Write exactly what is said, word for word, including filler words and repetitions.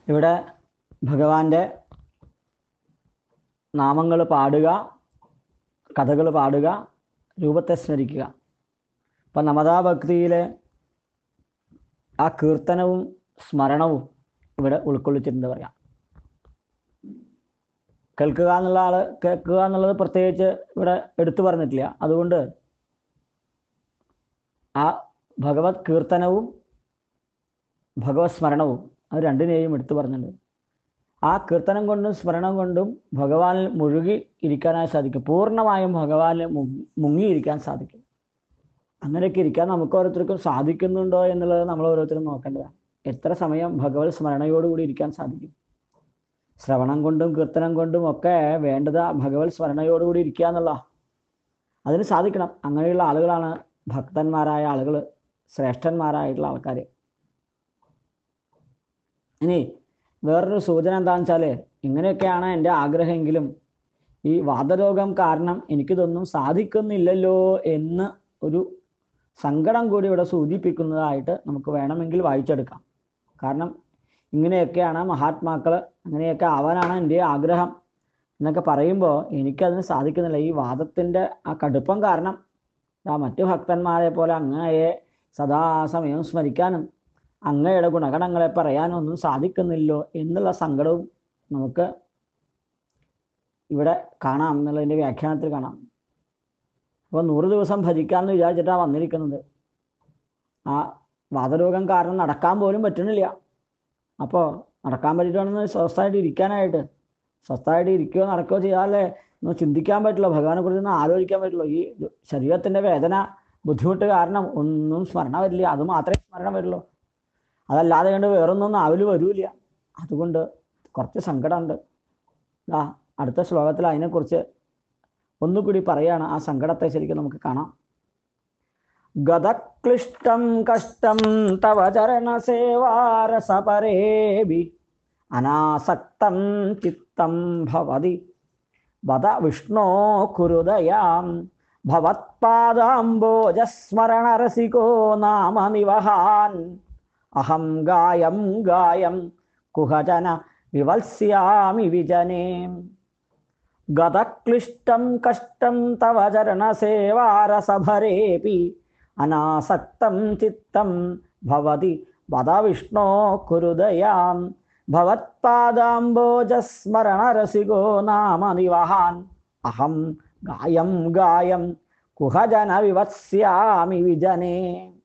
ഇവിടെ ഭഗവാന്റെ നാമങ്ങൾ പാടുക, കഥകൾ പാടുക, രൂപത്തെ സ്മരിക്കുക. അപ്പം നമതാഭക്തിയിലെ ആ കീർത്തനവും സ്മരണവും ഇവിടെ ഉൾക്കൊള്ളിച്ചിട്ടുണ്ട് പറയാം. കേൾക്കുക എന്നുള്ള ആള് കേൾക്കുക എന്നുള്ളത് പ്രത്യേകിച്ച് ഇവിടെ എടുത്തു പറഞ്ഞിട്ടില്ല. അതുകൊണ്ട് ആ ഭഗവത് കീർത്തനവും ഭഗവത് സ്മരണവും അത് രണ്ടിനെയും എടുത്തു പറഞ്ഞിട്ടുണ്ട്. ആ കീർത്തനം കൊണ്ടും സ്മരണം കൊണ്ടും ഭഗവാനിൽ മുഴുകി ഇരിക്കാനായി സാധിക്കും. പൂർണ്ണമായും ഭഗവാനിൽ മുങ്ങിയിരിക്കാൻ സാധിക്കും. അങ്ങനെയൊക്കെ ഇരിക്കാൻ നമുക്ക് ഓരോരുത്തർക്കും സാധിക്കുന്നുണ്ടോ എന്നുള്ളത് നമ്മൾ ഓരോരുത്തരും നോക്കേണ്ടതാണ്. എത്ര സമയം ഭഗവത് സ്മരണയോടുകൂടി ഇരിക്കാൻ സാധിക്കും? ശ്രവണം കൊണ്ടും കീർത്തനം കൊണ്ടും ഒക്കെ വേണ്ടത് ഭഗവത് സ്മരണയോടുകൂടി ഇരിക്കുക എന്നുള്ള അതിന് സാധിക്കണം. അങ്ങനെയുള്ള ആളുകളാണ് ഭക്തന്മാരായ ആളുകൾ, ശ്രേഷ്ഠന്മാരായിട്ടുള്ള ആൾക്കാർ. ഇനി വേറൊരു സൂചന എന്താണെന്ന് വെച്ചാൽ, ഇങ്ങനെയൊക്കെയാണ് എൻ്റെ ആഗ്രഹമെങ്കിലും ഈ വാതരോഗം കാരണം എനിക്കിതൊന്നും സാധിക്കുന്നില്ലല്ലോ എന്ന് ഒരു സങ്കടം കൂടി ഇവിടെ സൂചിപ്പിക്കുന്നതായിട്ട് നമുക്ക് വേണമെങ്കിൽ വായിച്ചെടുക്കാം. കാരണം ഇങ്ങനെയൊക്കെയാണ് മഹാത്മാക്കൾ, അങ്ങനെയൊക്കെ ആവാനാണ് എൻ്റെ ആഗ്രഹം എന്നൊക്കെ പറയുമ്പോൾ എനിക്കതിന് സാധിക്കുന്നില്ല. ഈ വാദത്തിൻ്റെ ആ കടുപ്പം കാരണം ആ മറ്റു ഭക്തന്മാരെ പോലെ അങ്ങയെ സദാസമയം സ്മരിക്കാനും അങ്ങയുടെ ഗുണഗണങ്ങളെ പറയാനും ഒന്നും സാധിക്കുന്നില്ലോ എന്നുള്ള സങ്കടവും നമുക്ക് ഇവിടെ കാണാം എന്നുള്ളതിൻ്റെ വ്യാഖ്യാനത്തിൽ കാണാം. അപ്പോൾ നൂറ് ദിവസം ഭജിക്കാമെന്ന് വിചാരിച്ചിട്ടാണ് വന്നിരിക്കുന്നത്. ആ വാതരോഗം കാരണം നടക്കാൻ പോലും പറ്റുന്നില്ല. അപ്പോൾ നടക്കാൻ പറ്റിയിട്ടാണെന്ന് സ്വസ്ഥമായിട്ട് ഇരിക്കാനായിട്ട്, സ്വസ്ഥമായിട്ട് ഇരിക്കുകയോ നടക്കുകയോ ചെയ്യാതെ ഒന്ന് ചിന്തിക്കാൻ പറ്റുള്ളൂ, ഭഗവാനെ കുറിച്ച് ഒന്ന് ആലോചിക്കാൻ പറ്റുള്ളൂ. ഈ ശരീരത്തിൻ്റെ വേദന ബുദ്ധിമുട്ട് കാരണം ഒന്നും സ്മരണ വരില്ല. അത് മാത്രമേ സ്മരണ വരുള്ളൂ. അതല്ലാതെ കണ്ട് വേറൊന്നും ആവില് വരൂല. അതുകൊണ്ട് കുറച്ച് സങ്കടമുണ്ട്. ആ അടുത്ത ശ്ലോകത്തിൽ അതിനെക്കുറിച്ച് ഒന്നുകൂടി പറയാണ്. ആ സങ്കടത്തെ ശരിക്കും നമുക്ക് കാണാം. ഗതക്ലിഷ്ടം കഷ്ടം തവ ചരണ സേവാരസപരേഭി അനാസക്തം ചിത്തം ഭവതി വദ വിഷ്ണോ കുരുദയാം ഭവത്പാദാംബോജസ്മരണരസികോ നാമ നിവഹാൻ അഹം ഗായം ഗായം കുഹജന വിവത്സ്യാമി വിജനേ. ഗതക്ലിഷ്ടം കഷ്ടം തവ ചരണ സേവാരസഭരേപി അനാസക്തം ചിത്തം ഭവതി വദ വിഷ്ണോ കുരുദയാം ഭവത്പാദാംബോജസ്മരണരസികോ നാമ നിവഹാൻ അഹം ഗായം ഗായം കുഹജന വിവത്സ്യാമി വിജനേ.